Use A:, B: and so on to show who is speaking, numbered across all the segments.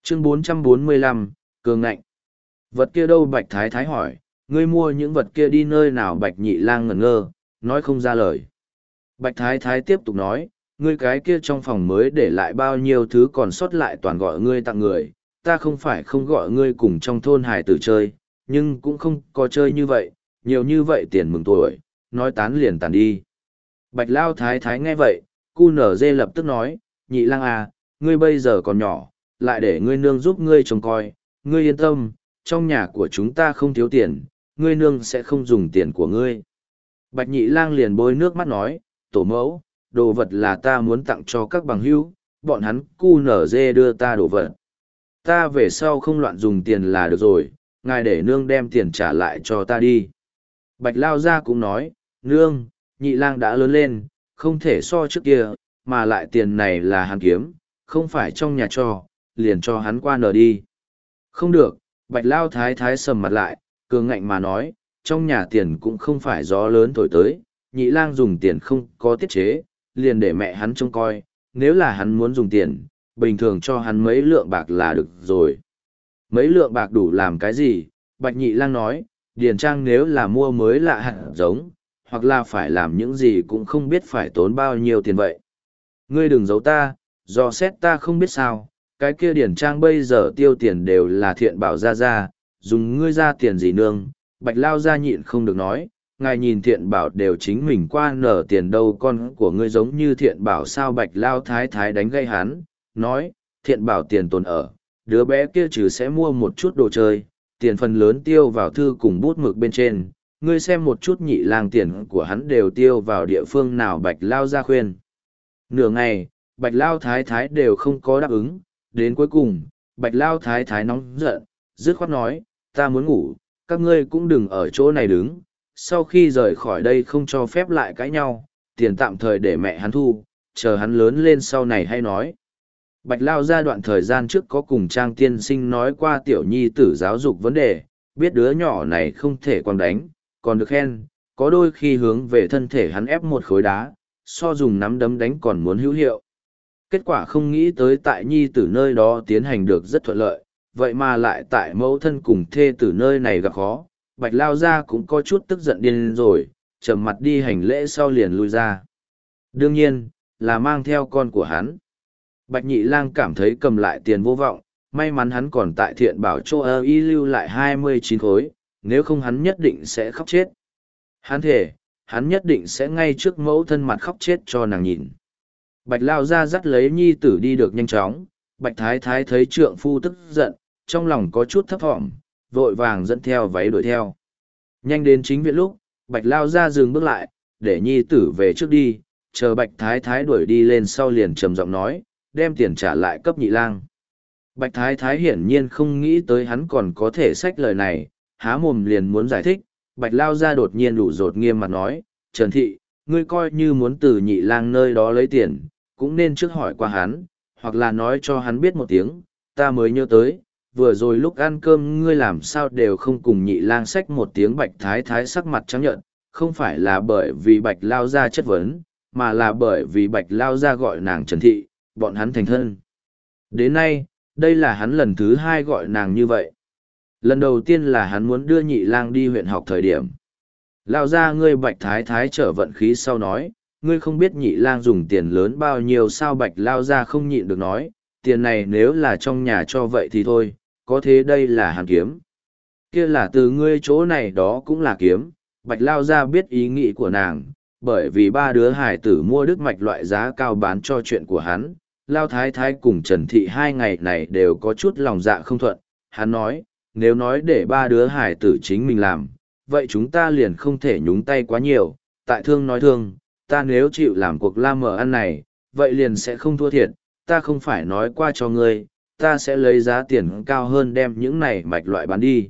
A: Chương 445, Cường ngạnh. Vật kia đâu? Bạch Thái Thái hỏi, ngươi mua những vật kia đi nơi nào? Bạch Nhị Lang ngẩn ngơ, nói không ra lời. Bạch Thái Thái tiếp tục nói, ngươi cái kia trong phòng mới để lại bao nhiêu thứ còn sót lại toàn gọi ngươi tặng người, ta không phải không gọi ngươi cùng trong thôn hải tử chơi, nhưng cũng không có chơi như vậy, nhiều như vậy tiền mừng tuổi, nói tán liền tàn đi. Bạch Lao Thái Thái nghe vậy, cu nở dê lập tức nói, Nhị Lang à, ngươi bây giờ còn nhỏ, lại để ngươi nương giúp ngươi trông coi, ngươi yên tâm, trong nhà của chúng ta không thiếu tiền, ngươi nương sẽ không dùng tiền của ngươi. Bạch Nhị Lang liền bôi nước mắt nói, tổ mẫu, đồ vật là ta muốn tặng cho các bằng hữu, bọn hắn cu nở dê đưa ta đồ vật. Ta về sau không loạn dùng tiền là được rồi, ngài để nương đem tiền trả lại cho ta đi. Bạch Lao Gia cũng nói, nương, Nhị Lang đã lớn lên, không thể so trước kia, mà lại tiền này là hắn kiếm, không phải trong nhà cho, liền cho hắn qua nở đi. Không được, Bạch Lao Thái Thái sầm mặt lại, cường ngạnh mà nói, trong nhà tiền cũng không phải gió lớn thổi tới, Nhị Lang dùng tiền không có tiết chế, liền để mẹ hắn trông coi, nếu là hắn muốn dùng tiền, bình thường cho hắn mấy lượng bạc là được rồi. Mấy lượng bạc đủ làm cái gì? Bạch Nhị Lang nói, điền trang nếu là mua mới lạ hạt giống, hoặc là phải làm những gì cũng không biết phải tốn bao nhiêu tiền vậy. Ngươi đừng giấu ta, do xét ta không biết sao, cái kia điển trang bây giờ tiêu tiền đều là Thiện Bảo ra, dùng ngươi ra tiền gì nương. Bạch Lao Gia nhịn không được nói, ngài nhìn Thiện Bảo đều chính mình qua nở tiền đâu, con của ngươi giống như Thiện Bảo sao? Bạch Lao Thái Thái đánh gây hắn, nói, Thiện Bảo tiền tồn ở, đứa bé kia trừ sẽ mua một chút đồ chơi, tiền phần lớn tiêu vào thư cùng bút mực bên trên, ngươi xem một chút Nhị Lang tiền của hắn đều tiêu vào địa phương nào? Bạch Lao Gia khuyên. Nửa ngày, Bạch Lao Thái Thái đều không có đáp ứng, đến cuối cùng, Bạch Lao Thái Thái nóng giận, dứt khoát nói, ta muốn ngủ, các ngươi cũng đừng ở chỗ này đứng, sau khi rời khỏi đây không cho phép lại cãi nhau, tiền tạm thời để mẹ hắn thu, chờ hắn lớn lên sau này hay nói. Bạch Lao Gia đoạn thời gian trước có cùng Trang tiên sinh nói qua tiểu nhi tử giáo dục vấn đề, biết đứa nhỏ này không thể quăng đánh, còn được khen, có đôi khi hướng về thân thể hắn ép một khối đá, so dùng nắm đấm đánh còn muốn hữu hiệu. Kết quả không nghĩ tới tại nhi tử nơi đó tiến hành được rất thuận lợi, vậy mà lại tại mẫu thân cùng thê tử nơi này gặp khó. Bạch Lao Gia cũng có chút tức giận điên rồi, trầm mặt đi hành lễ sau liền lui ra. Đương nhiên, là mang theo con của hắn. Bạch Nhị Lang cảm thấy cầm lại tiền vô vọng, may mắn hắn còn tại Thiện Bảo chỗ y lưu lại 29 khối, nếu không hắn nhất định sẽ khóc chết. Hắn thể, hắn nhất định sẽ ngay trước mẫu thân mặt khóc chết cho nàng nhìn. Bạch Lao Gia dắt lấy nhi tử đi được nhanh chóng, Bạch Thái Thái thấy trượng phu tức giận, trong lòng có chút thấp thỏm, vội vàng dẫn theo váy đuổi theo. Nhanh đến chính viện lúc, Bạch Lao Gia dừng bước lại, để nhi tử về trước đi, chờ Bạch Thái Thái đuổi đi lên sau liền trầm giọng nói, đem tiền trả lại cấp Nhị Lang. Bạch Thái Thái hiển nhiên không nghĩ tới hắn còn có thể xách lời này, há mồm liền muốn giải thích, Bạch Lao Gia đột nhiên đủ rột nghiêm mặt nói, Trần Thị, ngươi coi như muốn từ Nhị Lang nơi đó lấy tiền, cũng nên trước hỏi qua hắn, hoặc là nói cho hắn biết một tiếng, ta mới nhớ tới, vừa rồi lúc ăn cơm ngươi làm sao đều không cùng Nhị Lang xách một tiếng. Bạch Thái Thái sắc mặt trắng nhợt, không phải là bởi vì Bạch Lao Gia chất vấn, mà là bởi vì Bạch Lao Gia gọi nàng Trần Thị, bọn hắn thành thân. Đến nay, đây là hắn lần thứ 2 gọi nàng như vậy. Lần đầu tiên là hắn muốn đưa Nhị Lang đi huyện học thời điểm. Lao Gia ngươi. Bạch Thái Thái trở vận khí sau nói, ngươi không biết Nhị Lang dùng tiền lớn bao nhiêu sao? Bạch Lao Gia không nhịn được nói, tiền này nếu là trong nhà cho vậy thì thôi, có thế đây là hàng kiếm. Kia là từ ngươi chỗ này đó cũng là kiếm. Bạch Lao Gia biết ý nghĩ của nàng, bởi vì 3 đứa hải tử mua đức mạch loại giá cao bán cho chuyện của hắn. Lao Thái Thái cùng Trần Thị 2 ngày này đều có chút lòng dạ không thuận. Hắn nói, nếu nói để 3 đứa hải tử chính mình làm, vậy chúng ta liền không thể nhúng tay quá nhiều. Tại thương nói thương, ta nếu chịu làm cuộc làm mở ăn này, vậy liền sẽ không thua thiệt. Ta không phải nói qua cho ngươi, ta sẽ lấy giá tiền cao hơn đem những này mạch loại bán đi.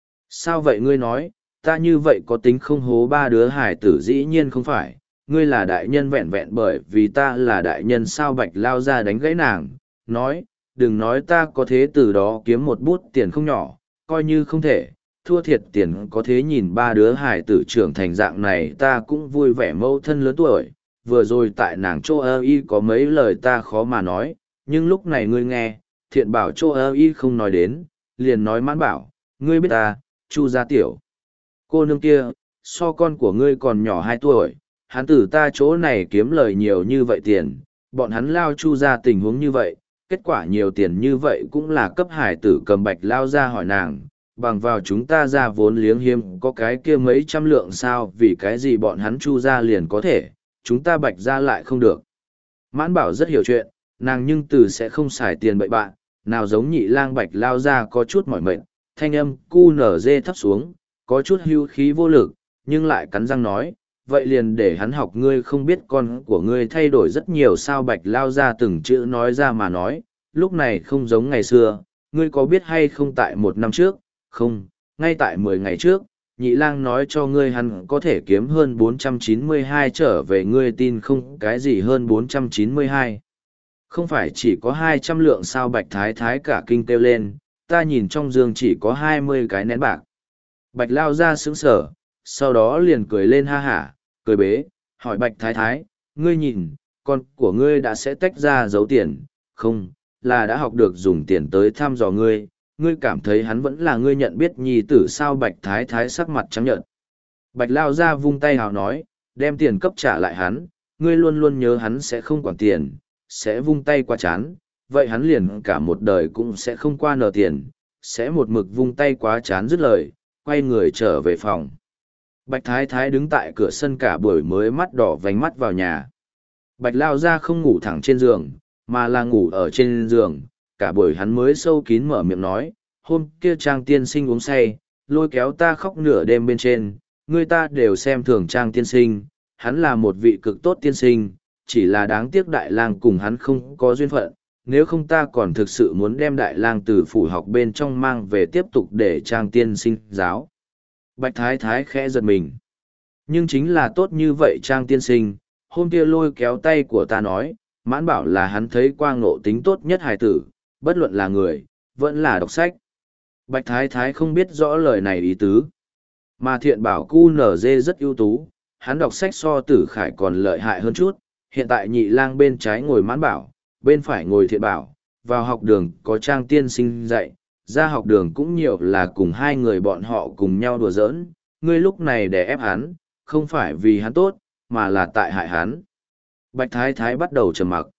A: Sao vậy? Ngươi nói, ta như vậy có tính không hố 3 đứa hải tử? Dĩ nhiên không phải, ngươi là đại nhân vẹn vẹn bởi vì ta là đại nhân sao? Bạch Lao Gia đánh gãy nàng, nói, đừng nói ta có thế từ đó kiếm một bút tiền không nhỏ, coi như không thể, thua thiệt tiền có thế nhìn 3 đứa hải tử trưởng thành dạng này ta cũng vui vẻ. Mẫu thân lớn tuổi, vừa rồi tại nàng chỗ y có mấy lời ta khó mà nói, nhưng lúc này ngươi nghe, Thiện Bảo chỗ ơ y không nói đến, liền nói Mãn Bảo, ngươi biết ta, Chu gia tiểu. Cô nương kia, so con của ngươi còn nhỏ 2 tuổi, hắn từ ta chỗ này kiếm lời nhiều như vậy tiền, bọn hắn lao Chu gia tình huống như vậy, kết quả nhiều tiền như vậy cũng là cấp hải tử cầm bạch lao ra hỏi nàng, bằng vào chúng ta ra vốn liếng hiếm có cái kia mấy trăm lượng sao, vì cái gì bọn hắn Chu gia liền có thể, chúng ta bạch ra lại không được. Mãn Bảo rất hiểu chuyện, nàng nhưng từ sẽ không xài tiền bậy bạn, nào giống nhị lang bạch lao ra có chút mỏi mệt, thanh âm cu nở dê thấp xuống, có chút hưu khí vô lực, nhưng lại cắn răng nói, vậy liền để hắn học ngươi không biết con của ngươi thay đổi rất nhiều sao bạch lao ra từng chữ nói ra mà nói, lúc này không giống ngày xưa, ngươi có biết hay không tại 1 năm trước, không, ngay tại 10 ngày trước, nhị lang nói cho ngươi hắn có thể kiếm hơn 492 trở về ngươi tin không cái gì hơn 492. Không phải chỉ có 200 lượng sao bạch thái thái cả kinh kêu lên, ta nhìn trong giường chỉ có 20 cái nén bạc. Bạch lao ra sững sở, sau đó liền cười lên ha hả, cười bế, hỏi bạch thái thái, ngươi nhìn, con của ngươi đã sẽ tách ra giấu tiền, không, là đã học được dùng tiền tới thăm dò ngươi, ngươi cảm thấy hắn vẫn là ngươi nhận biết nhi tử sao bạch thái thái sắc mặt trắng nhợt. Bạch lao ra vung tay hào nói, đem tiền cấp trả lại hắn, ngươi luôn luôn nhớ hắn sẽ không quản tiền, sẽ vung tay qua chán, vậy hắn liền cả một đời cũng sẽ không qua nợ tiền, sẽ một mực vung tay quá chán dứt lời, quay người trở về phòng. Bạch thái thái đứng tại cửa sân cả buổi mới mắt đỏ vành mắt vào nhà. Bạch lao ra không ngủ thẳng trên giường, mà là ngủ ở trên giường, cả buổi hắn mới sâu kín mở miệng nói, hôm kia Trang tiên sinh uống say, lôi kéo ta khóc nửa đêm bên trên, người ta đều xem thường Trang tiên sinh, hắn là một vị cực tốt tiên sinh, chỉ là đáng tiếc đại lang cùng hắn không có duyên phận, nếu không ta còn thực sự muốn đem đại lang từ phủ học bên trong mang về tiếp tục để Trang tiên sinh giáo. Bạch thái thái khẽ giật mình. Nhưng chính là tốt như vậy Trang tiên sinh, hôm kia lôi kéo tay của ta nói, Mãn Bảo là hắn thấy qua ngộ tính tốt nhất hài tử, bất luận là người, vẫn là đọc sách. Bạch thái thái không biết rõ lời này ý tứ. Mà Thiện Bảo cu nở dê rất ưu tú, hắn đọc sách so Tử Khải còn lợi hại hơn chút, hiện tại nhị lang bên trái ngồi Mãn Bảo, bên phải ngồi Thiện Bảo, vào học đường có Trang tiên sinh dạy, ra học đường cũng nhiều là cùng hai người bọn họ cùng nhau đùa giỡn, ngươi lúc này để ép hắn, không phải vì hắn tốt, mà là tại hại hắn. Bạch thái thái bắt đầu trầm mặc.